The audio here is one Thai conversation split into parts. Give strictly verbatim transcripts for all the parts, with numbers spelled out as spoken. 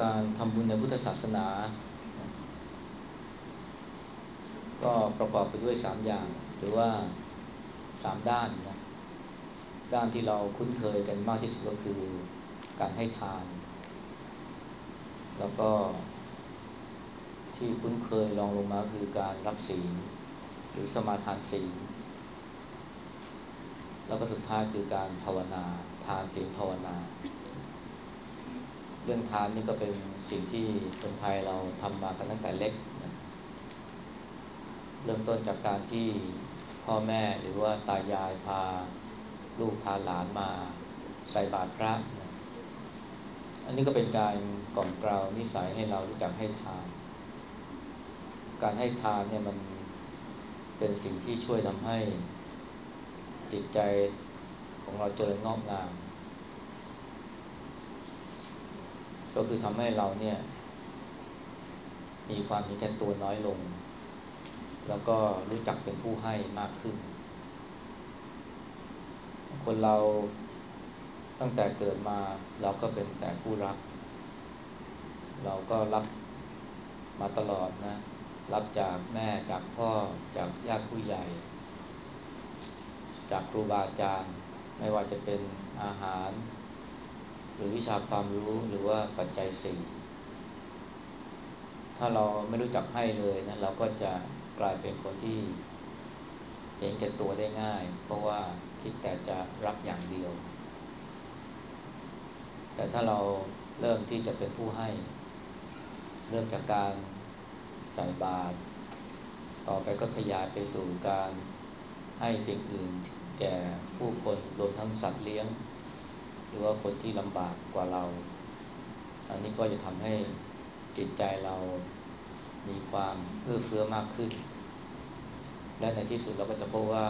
การทำบุญในพุทธศาสนาก็ประกอบไปด้วยสามอย่างหรือว่าสามด้านนะด้านที่เราคุ้นเคยกันมากที่สุดก็คือการให้ทานแล้วก็ที่คุ้นเคยรองลงมาคือการรับศีลหรือสมาทานศีลแล้วก็สุดท้ายคือการภาวนาทานศีลภาวนาเรื่องทานนี่ก็เป็นสิ่งที่คนไทยเราทำมากันตั้งแต่เล็กนะเริ่มต้นจากการที่พ่อแม่หรือว่าตายายพาลูกพาหลานมาใส่บาตรพระนะอันนี้ก็เป็นการกล่อมเกลานิสัยให้เรารู้จักให้ทานการให้ทานเนี่ยมันเป็นสิ่งที่ช่วยทำให้จิตใจของเราเจริญงอกงามก็คือทำให้เราเนี่ยมีความเห็นแก่ตัวน้อยลงแล้วก็รู้จักเป็นผู้ให้มากขึ้นคนเราตั้งแต่เกิดมาเราก็เป็นแต่ผู้รับเราก็รับมาตลอดนะรับจากแม่จากพ่อจากญาติผู้ใหญ่จากครูบาอาจารย์ไม่ว่าจะเป็นอาหารหรือวิชาความรู้หรือว่าปัจจัยสี่ถ้าเราไม่รู้จักให้เลยนะเราก็จะกลายเป็นคนที่เห็นแก่ตัวได้ง่ายเพราะว่าคิดแต่จะรับอย่างเดียวแต่ถ้าเราเริ่มที่จะเป็นผู้ให้เริ่มจากการใส่บาตรต่อไปก็ขยายไปสู่การให้สิ่งอื่นแก่ผู้คนรวมทั้งสัตว์เลี้ยงหรือว่าคนที่ลำบากกว่าเราอันนี้ก็จะทำให้จิตใจเรามีความเอื้อเฟื้อมากขึ้นและในที่สุดเราก็จะพบว่า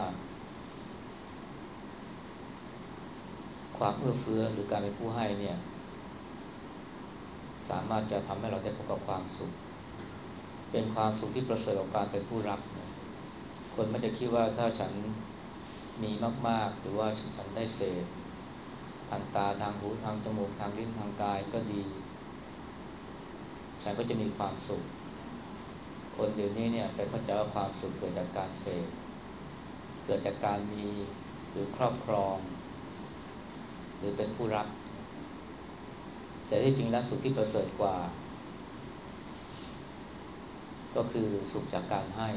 ความเอื้อเฟื้อหรือการเป็นผู้ให้เนี่ยสามารถจะทำให้เราได้พบกับความสุขเป็นความสุขที่ประเสริฐกว่าการเป็นผู้รับนะคนไม่จะคิดว่าถ้าฉันมีมากๆหรือว่าฉันได้เสพทางตาทางหูทางจมูกทางลิ้นทางกายก็ดีฉันก็จะมีความสุขคนเดี๋ยวนี้เนี่ยไปเข้าใจว่าความสุขเกิดจากการเสพเกิดจากการมีหรือครอบครองหรือเป็นผู้รับแต่ที่จริงแล้วสุขที่ประเสริฐกว่าก็คือสุขจากการให้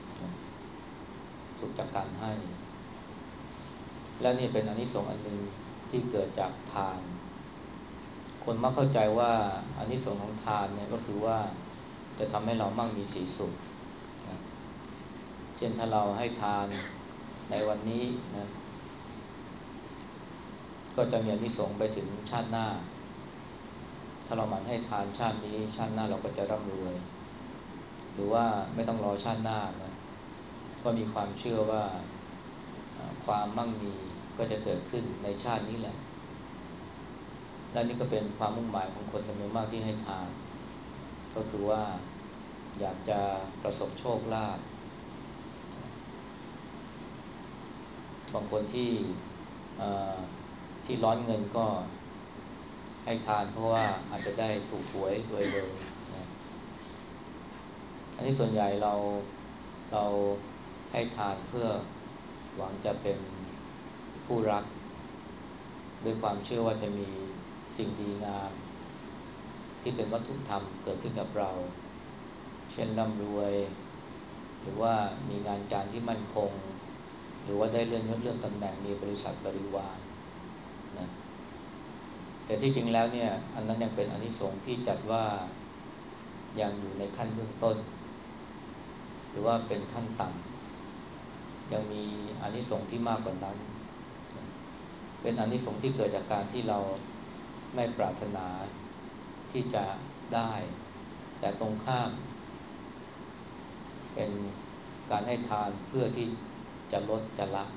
สุขจากการให้และนี่เป็นอานิสงส์อันหนึ่งที่เกิดจากทานคนมักเข้าใจว่าอานิสงส์ของทานเนี่ยก็คือว่าจะทำให้เรามั่งมีสีสุขนะเช่นถ้าเราให้ทานในวันนี้นะก็จะมีอานิสงส์ไปถึงชาติหน้าถ้าเราหมั่นให้ทานชาตินี้ชาติหน้าเราก็จะร่ำรวยหรือว่าไม่ต้องรอชาติหน้านะก็มีความเชื่อว่าความมั่งมีก็จะเกิดขึ้นในชาตินี้แหละและนี่ก็เป็นความมุ่งหมายของคนจำนวนมากที่ให้ทานก็คือว่าอยากจะประสบโชคลาภบางคนที่ที่ร้อนเงินก็ให้ทานเพราะว่าอาจจะได้ถูกหวยรวยเร็วนะอันนี้ส่วนใหญ่เราเราให้ทานเพื่อหวังจะเป็นผู้รับด้วยความเชื่อว่าจะมีสิ่งดีงามที่เป็นวัตถุธรรมเกิดขึ้นกับเราเช่นร่ำรวยหรือว่ามีงานการที่มั่นคงหรือว่าได้เลื่อนยศเลื่อนตำแหน่งมีบริษัทบริวารนะแต่ที่จริงแล้วเนี่ยอันนั้นยังเป็นอานิสงส์ที่จัดว่ายังอยู่ในขั้นเบื้องต้นหรือว่าเป็นขั้นต่ำยังมีอานิสงส์ที่มากกว่านั้นเป็นอานิสงส์ที่เกิดจากการที่เราไม่ปรารถนาที่จะได้แต่ตรงข้ามเป็นการให้ทานเพื่อที่จะลดจะละ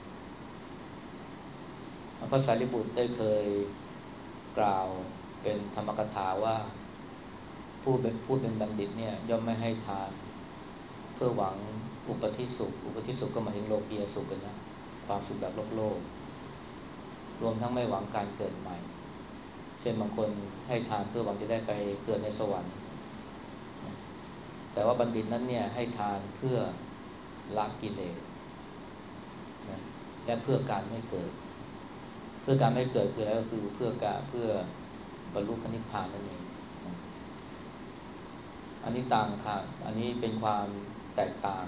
พระสารีบุตรได้เคยกล่าวเป็นธรรมกถาว่าผู้เป็นผู้เป็นบัณฑิตเนี่ยย่อมไม่ให้ทานเพื่อหวังอุปธิสุขอุปธิสุขก็หมายถึงโลกียสุขกันนะความสุขแบบโลกโลกรวมทั้งไม่หวังการเกิดใหม่เช่นบางคนให้ทานเพื่อหวังจะได้ไปเกิดในสวรรค์แต่ว่าบัณฑิตนั้นเนี่ยให้ทานเพื่อละกิเลสนะและเพื่อการไม่เกิดเพื่อการไม่เกิดคืออะไรก็คือเพื่อการเพื่อบรรลุพระนิพพานนั่นเองนะอันนี้ต่างค่ะอันนี้เป็นความแตกต่าง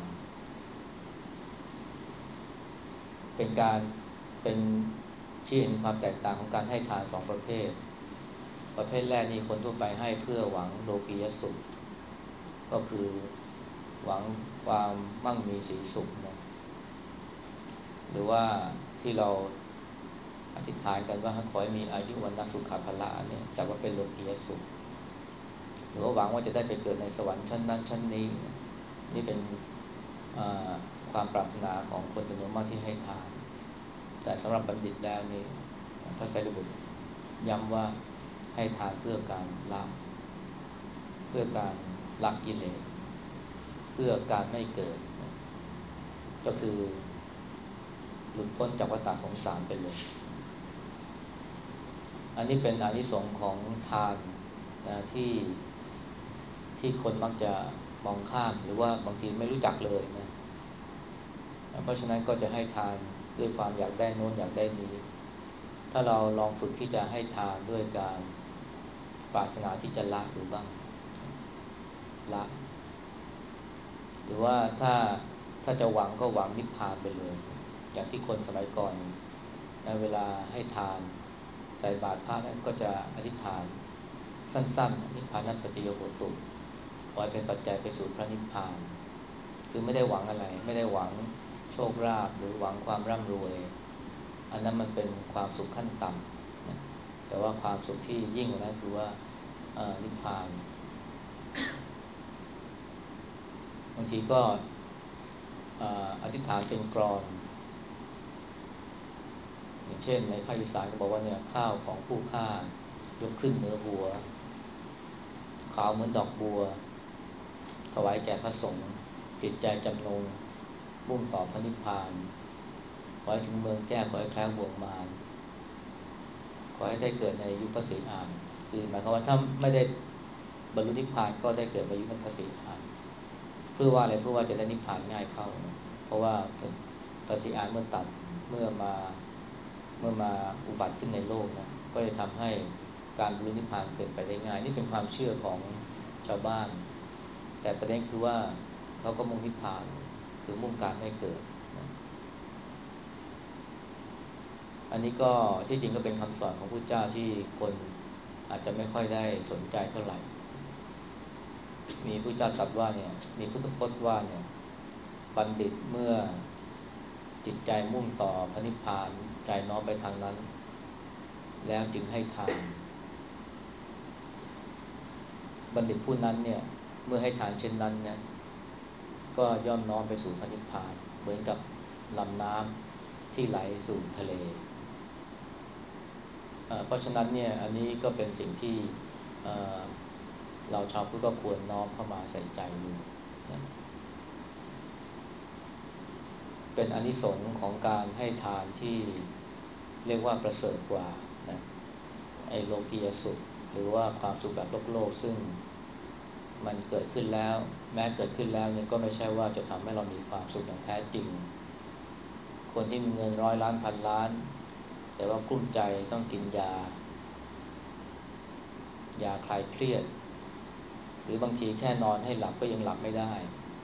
เป็นการเป็นที่เห็นความแตกต่างของการให้ทานสองประเภทประเภทแรกนี่คนทั่วไปให้เพื่อหวังโลกียสุขก็คือหวังความมั่งมีสีสุขนะหรือว่าที่เราอธิษฐานกันว่าขอให้มีอายุวันนสุขภาละเนี่ยจัดว่าเป็นโลกียสุขหรือว่าหวังว่าจะได้ไปเกิดในสวรรค์ชั้นนั้นชั้นนี้นี่เป็นความปรารถนาของคนจำนวนมากที่ให้ทานแต่สำหรับบัณฑิตแล้วนี่พระไตรปิฎกย้ำว่าให้ทานเพื่อการละเพื่อการละกิเลสเพื่อการไม่เกิดก็คือหลุดพ้นจากวัฏสงสารไปเลยอันนี้เป็นอานิสงส์ของทานนะที่ที่คนมักจะมองข้ามหรือว่าบางทีไม่รู้จักเลยนะเพราะฉะนั้นก็จะให้ทานด้วยความอยากได้โน้นอยากได้นี้ถ้าเราลองฝึกที่จะให้ทานด้วยการปรารถนาที่จะละดูบ้างละหรือว่าถ้าถ้าจะหวังก็หวังนิพพานไปเลยอย่างที่คนสมัยก่อนในเวลาให้ทานใส่บาตรพระนั้นก็จะอธิษฐานสั้นๆนิพพานัสปัจจโยโหตุขอให้เป็นปัจจัยไปสู่พระนิพพานคือไม่ได้หวังอะไรไม่ได้หวังโชคลาภหรือหวังความร่ำรวยอันนั้นมันเป็นความสุขขั้นต่ำนะแต่ว่าความสุขที่ยิ่งกว่านั้นคือว่านิพพานบางทีก็อธิษฐานเป็นกลอนอย่างเช่นในภาคอีสานก็บอกว่าเนี่ยข้าวของผู้ฆ่ายกขึ้นเหนือหัวขาวเหมือนดอกบัวถวายแก่พระสงฆ์จิตใจจำนงมุ่งต่อพระนิพพานขอให้ถึงเมืองแก้วขอให้แคล้วบ่วงมารขอให้ได้เกิดในยุคพระศรีอานคือหมายความว่าถ้าไม่ได้บรรลุนิพพานก็ได้เกิดในยุคพระศรีอานเพื่อว่าอะไรเพื่อว่าจะได้นิพพานง่ายเข้าเพราะว่าพระศรีอานเมื่อตัดเมื่อมาเมื่อมาอุบัติขึ้นในโลกนะก็จะทำให้การบรรลุนิพพานเป็นไปได้ง่ายนี่เป็นความเชื่อของชาวบ้านแต่ประเด็นคือว่าเขาก็มุ่งนิพพานคือมุ่งการไม่เกิดอันนี้ก็ที่จริงก็เป็นคำสอนของพระเจ้าที่คนอาจจะไม่ค่อยได้สนใจเท่าไหร่มีพระเจ้าตรัสว่าเนี่ยมีพุทธพจน์ว่าเนี่ยบัณฑิตเมื่อจิตใจมุ่งต่อพระนิพพานใจน้อมไปทางนั้นแล้วจึงให้ทานบัณฑิตผู้นั้นเนี่ยเมื่อให้ทานเช่นนั้นเนี่ยก็ย่อมน้อมไปสู่พระนิพพานเหมือนกับลำน้ำที่ไหลสู่ทะเลเพราะฉะนั้นเนี่ยอันนี้ก็เป็นสิ่งที่เราชาวพุทธก็ควรน้อมเข้ามาใส่ใจดูนะเป็นอานิสงส์ของการให้ทานที่เรียกว่าประเสริฐกว่านะไอโลกียสุขหรือว่าความสุขแบบโลกโลกซึ่งมันเกิดขึ้นแล้วแม้เกิดขึ้นแล้วเนี่ยก็ไม่ใช่ว่าจะทำให้เรามีความสุขอย่างแท้จริงคนที่มีเงินร้อยล้านพันล้านแต่ว่ากลุ้มใจต้องกินยายาคลายเครียดหรือบางทีแค่นอนให้หลับก็ยังหลับไม่ได้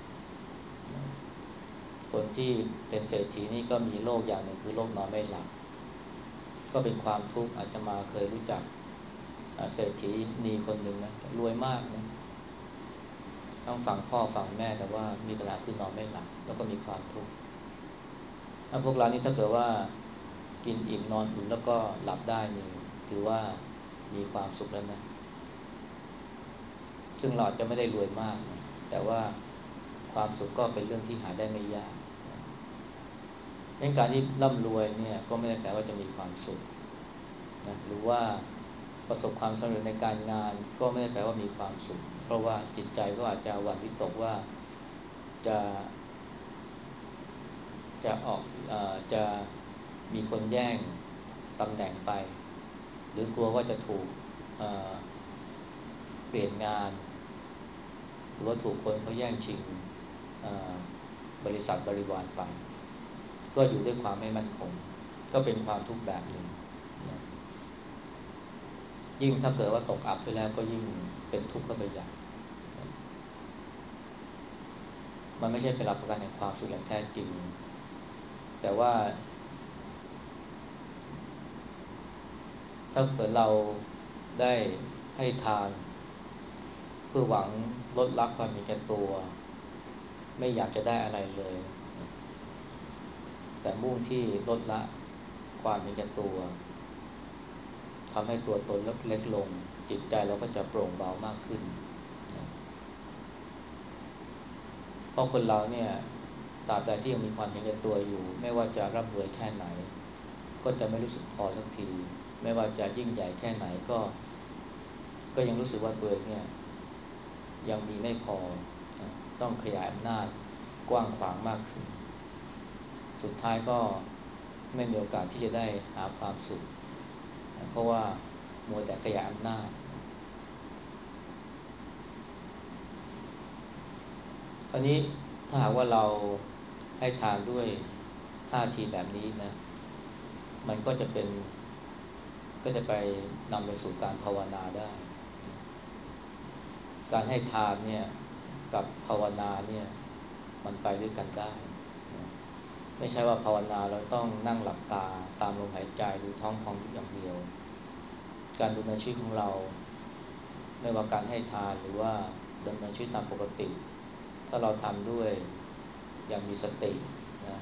คนที่เป็นเศรษฐีนี่ก็มีโรคอย่างหนึ่งคือโรคนอนไม่หลับก็เป็นความทุกข์อาจจะมาเคยรู้จักเศรษฐีนีคนหนึ่งนะรวยมากนะต้องฝั่งพ่อฝั่งแม่แต่ว่ามีปัญหาคือนอนไม่หลับแล้วก็มีความทุกข์ถ้าพวกเรานี่ถ้าเกิดว่ากินอิ่มนอนอุ่นแล้วก็หลับได้นี่ถือว่ามีความสุขแล้วนะซึ่งเราจะไม่ได้รวยมากนะแต่ว่าความสุขก็เป็นเรื่องที่หาได้ไม่ยากในการที่ร่ำรวยเนี่ยก็ไม่ได้แปลว่าจะมีความสุขนะหรือว่าประสบความสำเร็จในการงานก็ไม่ได้แปลว่ามีความสุขเพราะว่าจิตใจก็อาจจะหวั่นวิตกว่าจะจะออกเอ่อจะมีคนแย่งตำแหน่งไปรือกลัวว่าจะถูกเปลี่ยนงานหรือว่าถูกคนเขาแย่งชิงบริษัทบริวารไปก็อยู่ด้วยความไม่มั่นคงก็เป็นความทุกข์แบบหนึ่งนะยิ่งถ้าเกิดว่าตกอับไปแล้วก็ยิ่งเป็นทุกข์เข้าไปใหญ่มันไม่ใช่เป็นหลักประกันแห่งความสุขอย่างแท้จริงแต่ว่าถ้าเกิดเราได้ให้ทานเพื่อหวังลดละความมีแก่ตัวไม่อยากจะได้อะไรเลยแต่มุ่งที่ลดละความมีแก่ตัวทำให้ตัวตนเล็กลงจิตใจเราก็จะโปร่งเบามากขึ้นเพราะคนเราเนี่ยตราบใดที่ยังมีความเห็นแก่ตัวอยู่ไม่ว่าจะร่ำรวยแค่ไหนก็จะไม่รู้สึกพอสักทีไม่ว่าจะยิ่งใหญ่แค่ไหนก็ก็ยังรู้สึกว่าตัวเองเนี่ยยังมีไม่พอต้องขยายอำนาจกว้างขวางมากขึ้นสุดท้ายก็ไม่มีโอกาสที่จะได้หาความสุขเพราะว่ามัวแต่ขยายอำนาจคราวนี้ถ้าหากว่าเราให้ทานด้วยท่าทีแบบนี้นะมันก็จะเป็นก็จะไปนำไปสู่การภาวนาได้การให้ทานเนี่ยกับภาวนาเนี่ยมันไปด้วยกันได้ไม่ใช่ว่าภาวนาเราต้องนั่งหลับตาตามลมหายใจดูท้องพองยุบอย่างเดียวการดำเนินชีวิตของเราไม่ว่าการให้ทานหรือว่าดำเนินชีวิตตามปกติถ้าเราทำด้วยอย่างมีสตินะ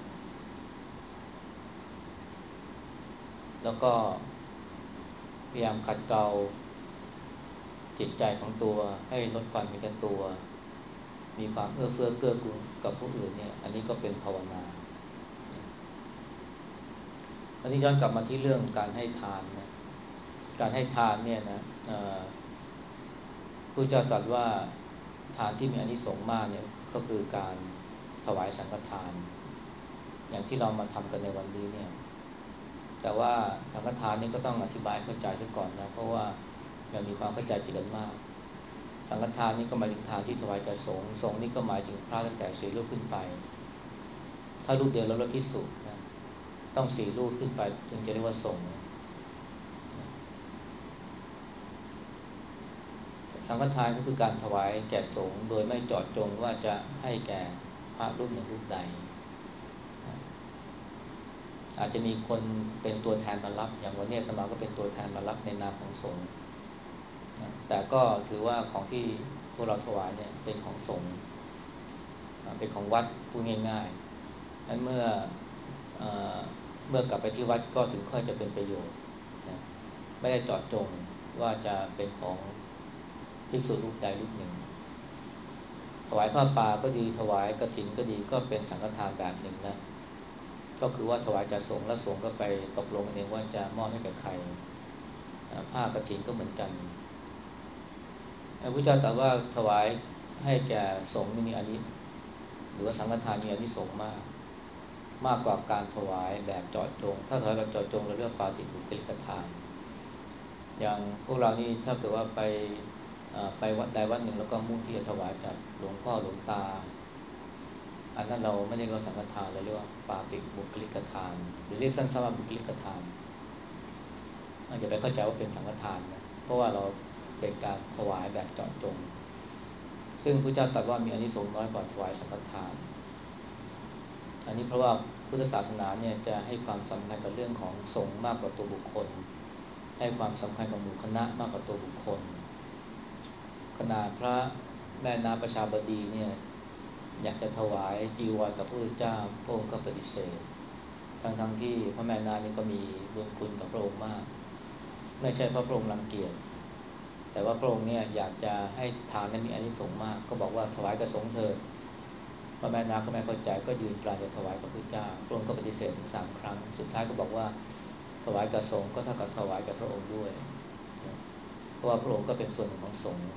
แล้วก็พยายามขัดเกลาจิตใจของตัวให้ลดความเห็นแก่ตัวมีความเอื้อเฟื้อเกื้อกูลกับผู้อื่นเนี่ยอันนี้ก็เป็นภาวนาอันนี้ย้อนกลับมาที่เรื่องการให้ทานนะการให้ทานเนี่ยนะพระเจ้าตรัสว่าทานที่มีอานิสงส์มากเนี่ยก็คือการถวายสังฆทานอย่างที่เรามาทำกันในวันนี้เนี่ยแต่ว่าสังฆทานนี่ก็ต้องอธิบายเข้าใจซะก่อนนะเพราะว่ายังมีความเข้าใจผิดกันมากสังฆทานนี่ก็หมายถึงทานที่ถวายแก่สงฆ์สงฆ์นี่ก็หมายถึงพระตั้งแต่สี่รูปขึ้นไปถ้ารูปเดียวแล้วลดภิกษุนะต้องสี่รูปขึ้นไปถึงจะเรียกว่าสงฆ์สังฆทานก็คือการถวายแก่สงฆ์โดยไม่เจาะจงว่าจะให้แก่พระรูปหนึ่งรูปใดอาจจะมีคนเป็นตัวแทนมารับอย่างวันนี้อาตมาก็เป็นตัวแทนมารับในนามของสงฆ์แต่ก็ถือว่าของที่พวกเราถวายเนี่ยเป็นของสงฆ์เป็นของวัดพูดง่ายๆนั้นเมื่อเอ่อเมื่อกลับไปที่วัดก็ถึงค่อยจะเป็นประโยชน์นะไม่ได้เจาะจงว่าจะเป็นของภิกษุรูปใดรูปหนึ่งถวายผ้าป่าก็ดีถวายกฐินก็ดีก็เป็นสังฆทานแบบหนึ่งนะก็คือว่าถวายแก่สงฆ์และสงฆ์ก็ไปตกลงกันเองว่าจะมอบให้แก่ใครผ้ากฐินก็เหมือนกันพระพุทธเจ้าตรัสว่าถวายให้แก่สงฆ์มีอานิหรือว่าสังฆทานมีอานิสงส์มากมากกว่าการถวายแบบเจาะจงถ้าถวายแบบเจาะจงเราเรียกปาฏิบุคลิกทานอย่างพวกเรานี่ถ้าเกิดว่าไปไปวัดใดวัดหนึ่งแล้วก็มุ่งที่จะถวายกับหลวงพ่อหลวงตาอันนั้นเราไม่ได้เรียกว่าสังฆทานเราเรียกว่าปาฏิบุคลิกทานหรือเรียกสั้นๆว่าบุคลิกทานอย่าไปเข้าใจว่าเป็นสังฆทานนะเพราะว่าเราเป็นการถวายแบบเจาะจงซึ่งพระเจ้าตรัสว่ามีอานิสงส์น้อยกว่าถวายสังฆทานอันนี้เพราะว่าพุทธศาสนาเนี่ยจะให้ความสำคัญกับเรื่องของสงฆ์มากกว่าตัวบุคคลให้ความสำคัญกับหมู่คณะมากกว่าตัวบุคคลขนาดพระแม่นาประชาบดีเนี่ยอยากจะถวายจีวรกับพระพุทธเจ้าพระองค์ก็ปฏิเสธทั้งๆ ท, ที่พระแม่นานี่ก็มีบุญคุณกับพระองค์มากไม่ใช่เพราะพระองค์รังเกียจแต่ว่าพระองค์เนี่ยอยากจะให้ทานนั้นมีอานิสงส์มากก็บอกว่าถวายกับสงฆ์เถิดพระแม่นาก็ไม่เข้าใจก็ยืนกรานจะถวายกับพระเจ้าพระองค์ก็ปฏิเสธถึงสามครั้งสุดท้ายก็บอกว่าถวายกับสงฆ์ก็เท่ากับถวายกับพระองค์ด้วยเพราะว่าพระองค์ก็เป็นส่วนหนึ่งของสงฆ์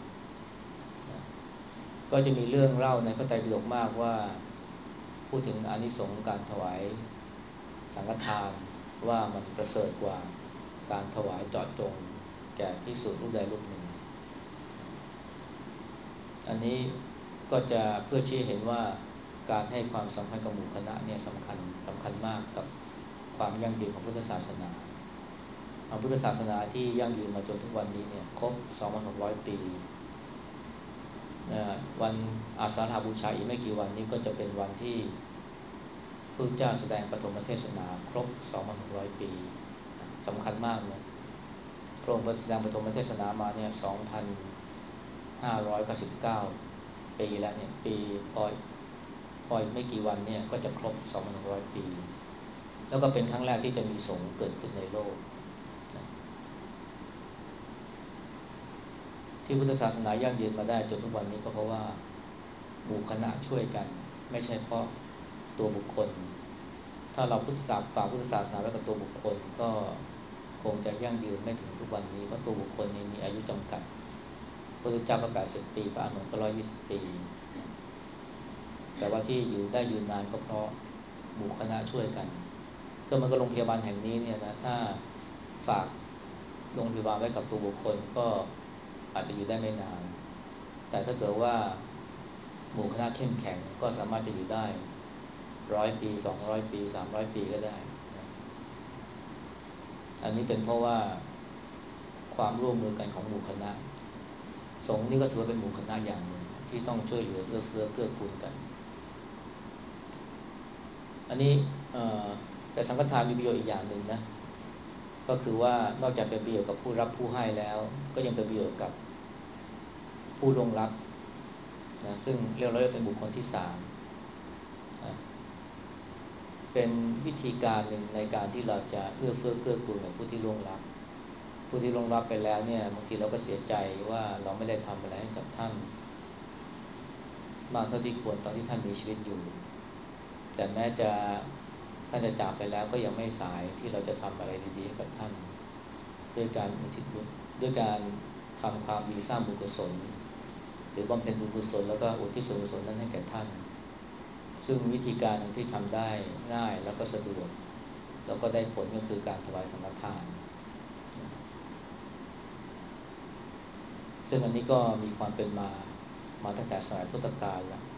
ก็จะมีเรื่องเล่าในพระไตรปิฎกมากว่าพูดถึงอานิสงส์การถวายสังฆทานว่ามันประเสริฐกว่าการถวายเจาะจงแก่ภิกษุรูปใดรูปหนึ่งอันนี้ก็จะเพื่อชี้เห็นว่าการให้ความสำคัญกับหมู่คณะเนี่ยสำคัญสำคัญมากกับความยั่งยืนของพุทธศาสนาพุทธศาสนาที่ยั่งยืนมาจนทุกวันนี้เนี่ยครบ สองพันหกร้อย ปีนะวันอาสาฬหบูชาอีกไม่กี่วันนี้ก็จะเป็นวันที่พระพุทธเจ้าแสดงปฐมเทศนาครบ สองพันหกร้อย ปีสำคัญมากนะพระองค์แสดงปฐมเทศนามาเนี่ย สองพันห้าร้อยเก้าสิบเก้า ปีแล้วเนี่ยปีพอพออีกไม่กี่วันเนี่ยก็จะครบ สองพันหกร้อย ปีแล้วก็เป็นครั้งแรกที่จะมีสงฆ์เกิดขึ้นในโลกที่พุทธศาสนายั่งยืนมาได้จนทุกวันนี้ก็เพราะว่าหมู่คณะช่วยกันไม่ใช่เพราะตัวบุคคลถ้าเราพุทธศาสนาฝากพุทธศาสนาไว้กับตัวบุคคลก็คงจะยั่งยืนไม่ถึงทุกวันนี้เพราะตัวบุคคลนี้มีอายุจำกัดพระพุทธเจ้าก็แปดสิบปีพระอานนท์ก็หนึ่งร้อยยี่สิบปีแต่ว่าที่อยู่ได้ยืนนานก็เพราะหมู่คณะช่วยกันก็มันก็โรงพยาบาลแห่งนี้เนี่ยนะถ้าฝากโรงพยาบาลไว้กับตัวบุคคลก็อาจจะอยู่ได้ไม่นานแต่ถ้าเกิดว่าหมู่คณะเข้มแข็งก็สามารถจะอยู่ได้ร้อยปีสองร้อยปีสามร้อยปีก็ได้อันนี้เป็นเพราะว่าความร่วมมือกันของหมู่คณะสงฆ์นี่ก็ถือว่าเป็นหมู่คณะอย่างหนึ่งที่ต้องช่วยเหลือเอื้อเฟื้อเกื้อกูลกันอันนี้แต่สังฆทานมีประโยชน์อีกอย่างหนึ่งนะก็คือว่านอกจากเป็นประโยชน์กับผู้รับผู้ให้แล้วก็ยังเป็นประโยชน์กับผู้ลงรับนะซึ่งเรียกเราเรียกเป็นบุคคลที่สามนะเป็นวิธีการหนึ่งในการที่เราจะเอื้อเฟื้อเกื้อกูลกับผู้ที่ลงรับผู้ที่ลงรับไปแล้วเนี่ยบางทีเราก็เสียใจว่าเราไม่ได้ทำอะไรให้กับท่านมากเท่าที่ควรตอนที่ท่านมีชีวิตอยู่แต่แม้จะท่านจะจากไปแล้วก็ยังไม่สายที่เราจะทำอะไรดีๆกับท่านด้วยการอุทิศบุญด้วยการทำความดีสร้างบุญกุศลหรือบำเพ็ญบุญกุศลแล้วก็อุทิศส่วนกุศลนั้นให้แก่ท่านซึ่งวิธีการที่ทำได้ง่ายแล้วก็สะดวกแล้วก็ได้ผลก็คือการถวายสังฆทานซึ่งอันนี้ก็มีความเป็นมามาตั้งแต่สมัยพุทธกาลแล้ว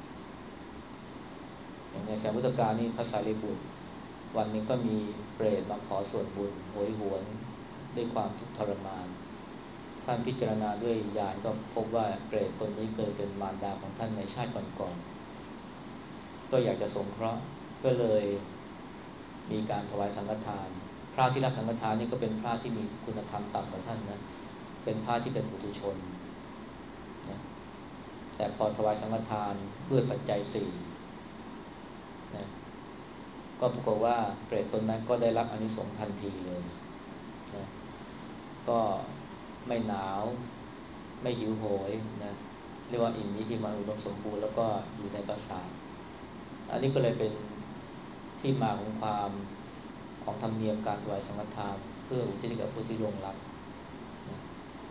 อย่างในสมัยพุทธกาลนี่พระสารีบุตรวันหนึ่งก็มีเปรตมาขอส่วนบุญโหยหวนด้วยความทุกข์ทรมานท่านพิจารณาด้วยญาณก็พบว่าเปรตตนนี้เคยเป็นมารดาของท่านในชาติก่อนๆก็อยากจะสงเคราะห์ก็เลยมีการถวายสังฆทานพระที่รับสังฆทานนี่ก็เป็นพระที่มีคุณธรรมต่ำกว่าท่านนะเป็นพระที่เป็นปุถุชนนะแต่พอถวายสังฆทานด้วยปัจจัยสี่นะก็ปรากฏว่าเปรตตนนั้นก็ได้รับอานิสงส์ทันทีเลยนะก็ไม่หนาวไม่หิวโหยนะเรียกว่าอิ่มมีที่มันอุดมสมบูรณ์แล้วก็อยู่ในปราสาทอันนี้ก็เลยเป็นที่มาของความของธรรมเนียมการถวายสังฆทานเพื่ออุทิศให้กับผู้ที่ล่วงลับนะ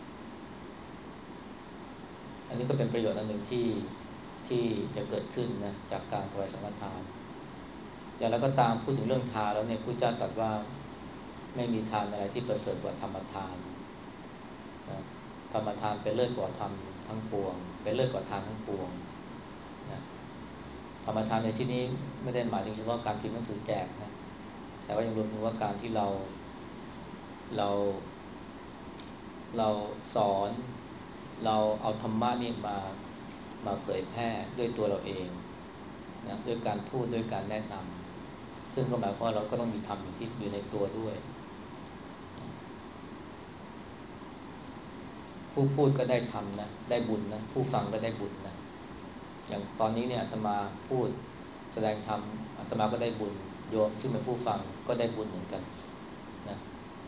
อันนี้ก็เป็นประโยชน์อันหนึ่งที่ที่จะเกิดขึ้นนะจากการถวายสังฆทานอย่างไรก็ตามพูดถึงเรื่องทานแล้วเนี่ยพระเจ้าตรัสว่าไม่มีทานอะไรที่ประเสริฐกว่าธรรมทานนะธรรมทานเป็นเลิศกว่าธรรมทั้งปวงเป็นเลิศกว่าทานทั้งปวงนะธรรมทานในที่นี้ไม่ได้หมายถึงเฉพาะการพิมพ์หนังสือแจกนะแต่ว่ายังรวมถึงว่าการที่เราเราเราสอนเราเอาธรรมะนี่มามาเผยแพร่ด้วยตัวเราเองนะด้วยการพูดด้วยการแนะนำซึ่งก็หมายความว่าเราก็ต้องมีธรรมอยู่ที่อยู่ในตัวด้วยผู้พูดก็ได้ทำนะได้บุญนะผู้ฟังก็ได้บุญนะอย่างตอนนี้เนี่ยอาตมาพูดแสดงธรรมอาตมาก็ได้บุญโยมซึ่งเป็นผู้ฟังก็ได้บุญเหมือนกันนะ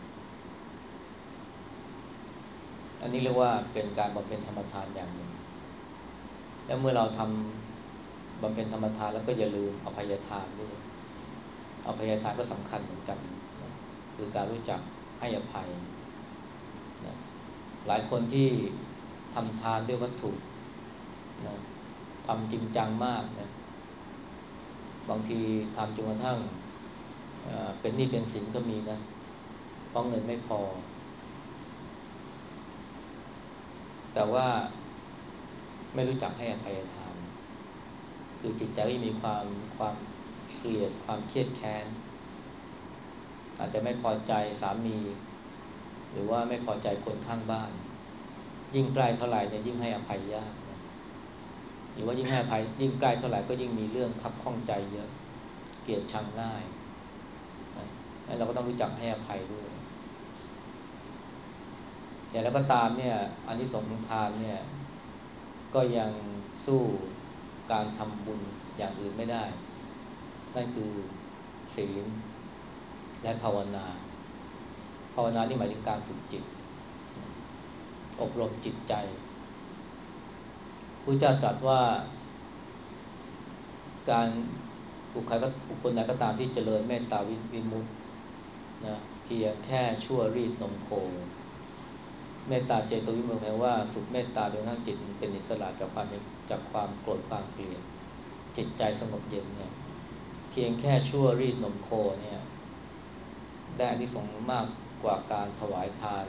อันนี้เรียกว่าเป็นการบำเพ็ญธรรมทานอย่างหนึ่งแล้วเมื่อเราทำบำเพ็ญธรรมทานแล้วก็อย่าลืมอภัยทานด้วยอภัยทานก็สำคัญเหมือนกันนะคือการรู้จักให้อภัยนะหลายคนที่ทำทานด้วยวัตถุนะทำจริงจังมากนะบางทีทำจนกระทั่งเป็นหนี้เป็นสินก็มีนะเพราะเงินไม่พอแต่ว่าไม่รู้จักให้อภัยทานคือจิตใจก็มีความความเกลียดความเครียดแค้นอาจจะไม่พอใจสามีหรือว่าไม่พอใจคนข้างบ้านยิ่งใกล้เท่าไหร่เนี่ยยิ่งให้อภัยยากนะหรือว่ายิ่งให้อภัยยิ่งใกล้เท่าไหร่ก็ยิ่งมีเรื่องคับข้องใจเยอะเกลียดชังง่ายนะแล้วเราก็ต้องรู้จักให้อภัยด้วยอย่างแล้วก็ตามเนี่ยอานิสงส์ของทานเนี่ยก็ยังสู้การทำบุญอย่างอื่นไม่ได้นั่นคือศีลและภาวนาภาวนานี่หมายถึงการฝึกจิตอบรมจิตใจพระเจ้าตรัสว่าการบุคคลก็บุคคลใดก็ตามที่เจริญเมตตาวิมุตตินะเพียงแค่ชั่วรีดนมโคเมตตาเจโตวิมุตติแปลว่าฝึกเมตตาโดยทั้งจิตเป็นอิสระจากความจากความโกรธความเกลียดจิตใจสงบเย็นเนี่ยเพียงแค่ชั่วรีดนมโคเนี่ยได้อานิสงส์มากกว่าการถวายทาน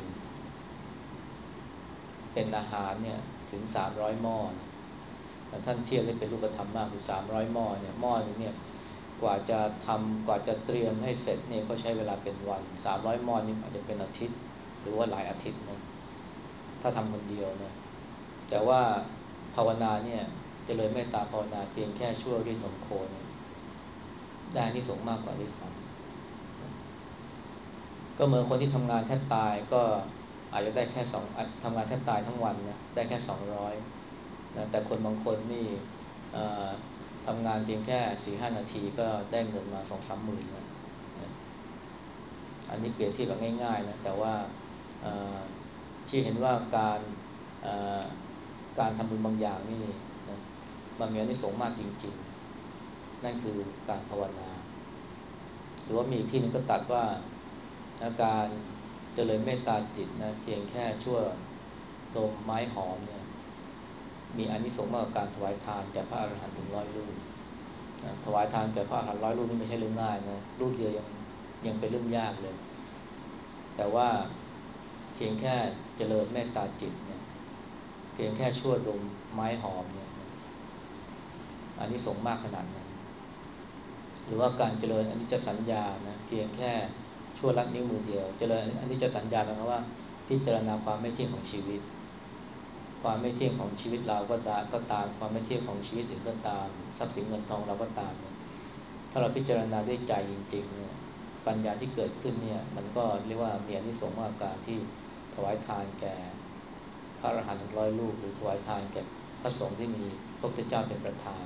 เป็นอาหารเนี่ยถึงสามร้อยหม้อแต่ท่านเทียบได้เป็นรูปธรรมมากคือสามร้อยหม้อเนี่ยหม้อนึงเนี่ยกว่าจะทำกว่าจะเตรียมให้เสร็จเนี่ยก็ใช้เวลาเป็นวันสามร้อยหม้อนี่อาจจะเป็นอาทิตย์หรือว่าหลายอาทิตย์นะถ้าทำคนเดียวนะแต่ว่าภาวนาเนี่ยเจริญเมตตาภาวนาเพียงแค่ชั่วรีดนมโคเนี่ยได้อานิสงส์มากกว่าด้วยซ้ำก็เหมือนคนที่ทำงานแทบตายก็อาจจะได้แค่สองทำงานแทบตายทั้งวันนะได้แค่สองร้อยนะแต่คนบางคนนี่ทำงานเพียงแค่สี่ห้านาทีก็ได้เงินมาสองสามหมื่นนะอันนี้เปรียบเทียบแบบง่ายๆนะแต่ว่าที่เห็นว่าการการทำบุญบางอย่างนี่นะมันมีอานิสงส์มากจริงๆนั่นคือการภาวนาหรือว่ามีที่นึงก็ตัดว่าอาการเจริญเมตตาจิตนะเพียงแค่ชั่วดมไม้หอมเนี่ยมีอานิสงส์มากกว่าการถวายทานแก่พระอรหันต์ถึงร้อยรูปนะถวายทานแก่พระอรหันต์ร้อยรูปนี่ไม่ใช่เรื่องง่ายนะรูปเดียวยังยังเป็นเรื่องยากเลยแต่ว่าเพียงแค่เจริญเมตตาจิตเนี่ยเพียงแค่ชั่วดมไม้หอมเนี่ยอานิสงส์มากขนาดนั้นหรือว่าการเจริญอนิจจสัญญานะเพียงแค่ชั่วลัดนิ้วมือเดียวเจริญอนิจจสัญญาหมายความว่าพิจารณาความไม่เที่ยงของชีวิตความไม่เที่ยงของชีวิตเราก็ตามก็ตามความไม่เที่ยงของชีวิตอื่นก็ตามทรัพย์สินเงินทองเราก็ตามเนี่ยถ้าเราพิจารณาด้วยใจจริงๆเนี่ยปัญญาที่เกิดขึ้นเนี่ยมันก็เรียกว่ามีอานิสงส์มากกว่าการที่ถวายทานแก่พระอรหันต์ถึงร้อยรูปหรือถวายทานแก่พระสงฆ์ที่มีพระพุทธเจ้าเป็นประธาน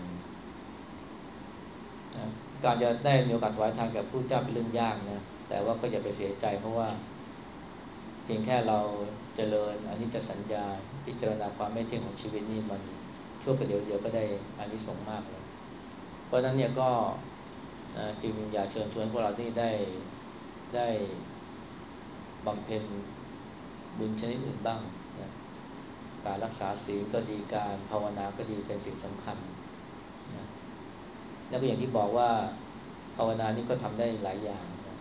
นะการจะได้มีโอกาสถวายทานแก่พระพุทธเจ้าเป็นเรื่องยากนะแต่ว่าก็อย่าไปเสียใจเพราะว่าเพียงแค่เราเจริญอนิจจสัญญาพิจารณาความไม่เที่ยงของชีวิตนี่มันชั่วประเดี๋ยวเดียวก็ได้อานิสงส์มากเลยเพราะฉะนั้นเนี่ยก็จึงอยากเชิญชวนพวกเราที่ได้ได้บำเพ็ญบุญชนิดอื่นบ้างนะการรักษาศีลก็ดีการภาวนาก็ดีเป็นสิ่งสำคัญนะแล้วก็อย่างที่บอกว่าภาวนานี่ก็ทำได้หลายอย่างนะ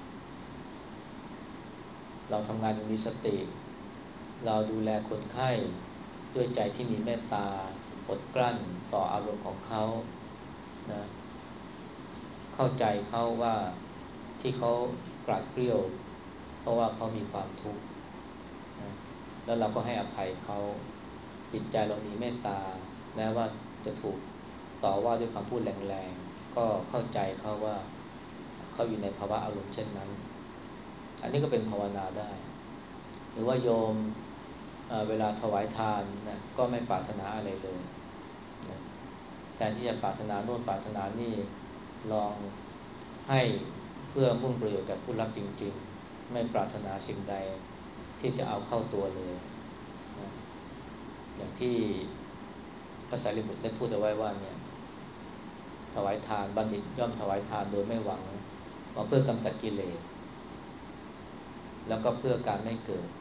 เราทำงานอย่างมีสติเราดูแลคนไข้ด้วยใจที่มีเมตตาอดกลั้นต่ออารมณ์ของเขานะเข้าใจเขาว่าที่เขากราดเกรี้ยวเพราะว่าเขามีความทุกข์นะแล้วเราก็ให้อภัยเขาจิตใจเรามีเมตตาแม้ว่าจะถูกต่อว่าด้วยคำพูดแรงๆก็เข้าใจเขาว่าเขาอยู่ในภาวะอารมณ์เช่นนั้นอันนี้ก็เป็นภาวนาได้หรือว่าโยมเอ่อเวลาถวายทานนะก็ไม่ปรารถนาอะไรเลยนะแทนที่จะปรารถนาโน่นปรารถนานี่ลองให้เพื่อมุ่งประโยชน์แก่ผู้รับจริงๆไม่ปรารถนาสิ่งใดที่จะเอาเข้าตัวเลยนะอย่างที่พระสารีบุตรได้พูดเอาไว้ว่าเนี่ยถวายทานบัณฑิตย่อมถวายทานโดยไม่หวังว่าเพื่อกำจัดกิเลสแล้วก็เพื่อการไม่เกิด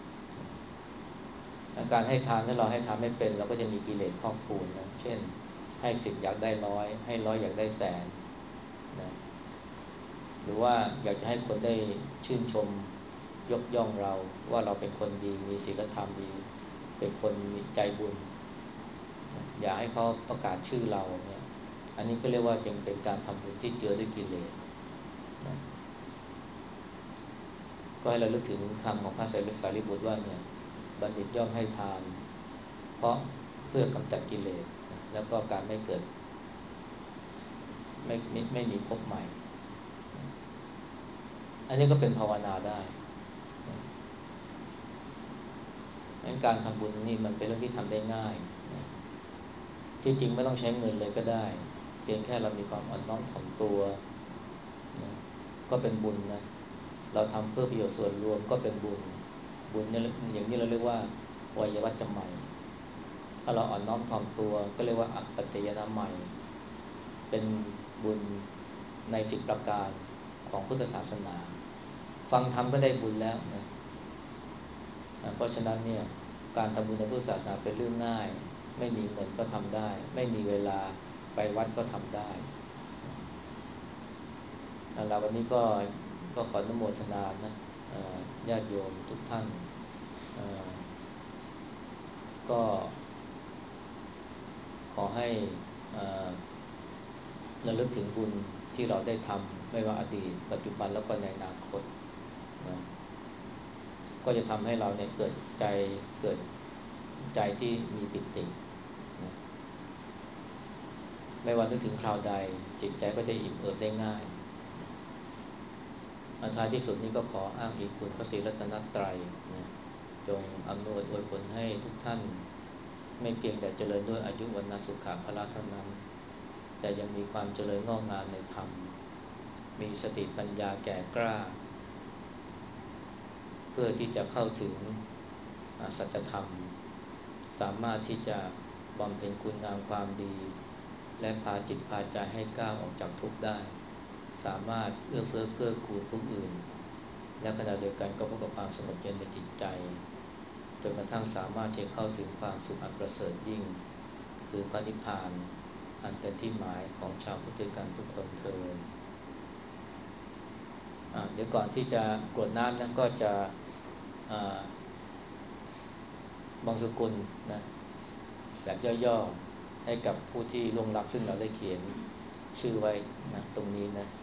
การให้ทานถ้าเราให้ทานไม่เป็นเราก็จะมีกิเลสพอกพูนนะเช่นให้สิบอยากได้ร้อยให้ร้อยอยากได้แสนนะหรือว่าอยากจะให้คนได้ชื่นชมยกย่องเราว่าเราเป็นคนดีมีศีลธรรมดีเป็นคนมีใจบุญอย่าให้เขาประกาศชื่อเราเนี่ยอันนี้ก็เรียกว่ายังเป็นการทำบุญที่เจือด้วยกิเลสนะก็ให้เราลึกถึงคำของพระสารีบุตรว่าเนี่ยบัณฑิตย่อมให้ทานเพราะเพื่อกำจัดกิเลสแล้วก็การไม่เกิดไม่ไม่ไม่มีภพใหม่อันนี้ก็เป็นภาวนาได้งั้นการทำบุญนี่มันเป็นเรื่องที่ทำได้ง่ายที่จริงไม่ต้องใช้เงินเลยก็ได้เพียงแค่เรามีความอ่อนน้อมถ่อมตัวก็เป็นบุญนะเราทำเพื่อประโยชน์ส่วนรวมก็เป็นบุญบุญเนี่ยอย่างนี้เราเรียกว่าวัยวัจจะใหม่ถ้าเราอ่อนน้อมถ่อมตัวก็เรียกว่าอัปปัจจยนะใหม่เป็นบุญในสิบประการของพุทธศาสนาฟังธรรมก็ได้บุญแล้วนะเพราะฉะนั้นเนี่ยการทำบุญในพุทธศาสนาเป็นเรื่องง่ายไม่มีเงินก็ทำได้ไม่มีเวลาไปวัดก็ทำได้เราวันนี้ก็ก็ขออนุโมทนานะญาติโยมทุกท่านก็ขอให้ระลึกถึงบุญที่เราได้ทำไม่ว่าอดีตปัจจุบันแล้วก็ในอนาคตนะก็จะทำให้เราเนี่ยเกิดใจเกิดใจที่มีปิตินะไม่ว่านึกถึงคราวใดจิตใจก็จะอิ่มเอิบได้ง่ายอันท้ายที่สุดนี้ก็ขออ้างอิงคุณพระศรีรัตนตรัยนะจงอำนวยอวยผลให้ทุกท่านไม่เพียงแต่เจริญด้วยอายุวรรณสุขภาพเท่านั้นแต่ยังมีความเจริญงอกงามในธรรมมีสติปัญญาแก่กล้าเพื่อที่จะเข้าถึงสัจธรรมสามารถที่จะบำเพ็ญคุณงามความดีและพาจิตพาใจให้ก้าวออกจากทุกข์ได้สามารถเอื้อเฟื้อเกื้อกูลผู้อื่นและขณะเดียวกันก็พบกับความสงบเย็นในจิตใจจนกระทั่งสามารถที่จะเข้าถึงความสุขอันประเสริฐยิ่งคือพระนิพพานอันเป็นที่หมายของชาวพุทธกันทุกคนเทอญเดี๋ยวก่อนที่จะกรวดน้ำนั้นก็จะบางสกุลนะแบบย่อๆให้กับผู้ที่ล่วงลับซึ่งเราได้เขียนชื่อไว้นะตรงนี้นะ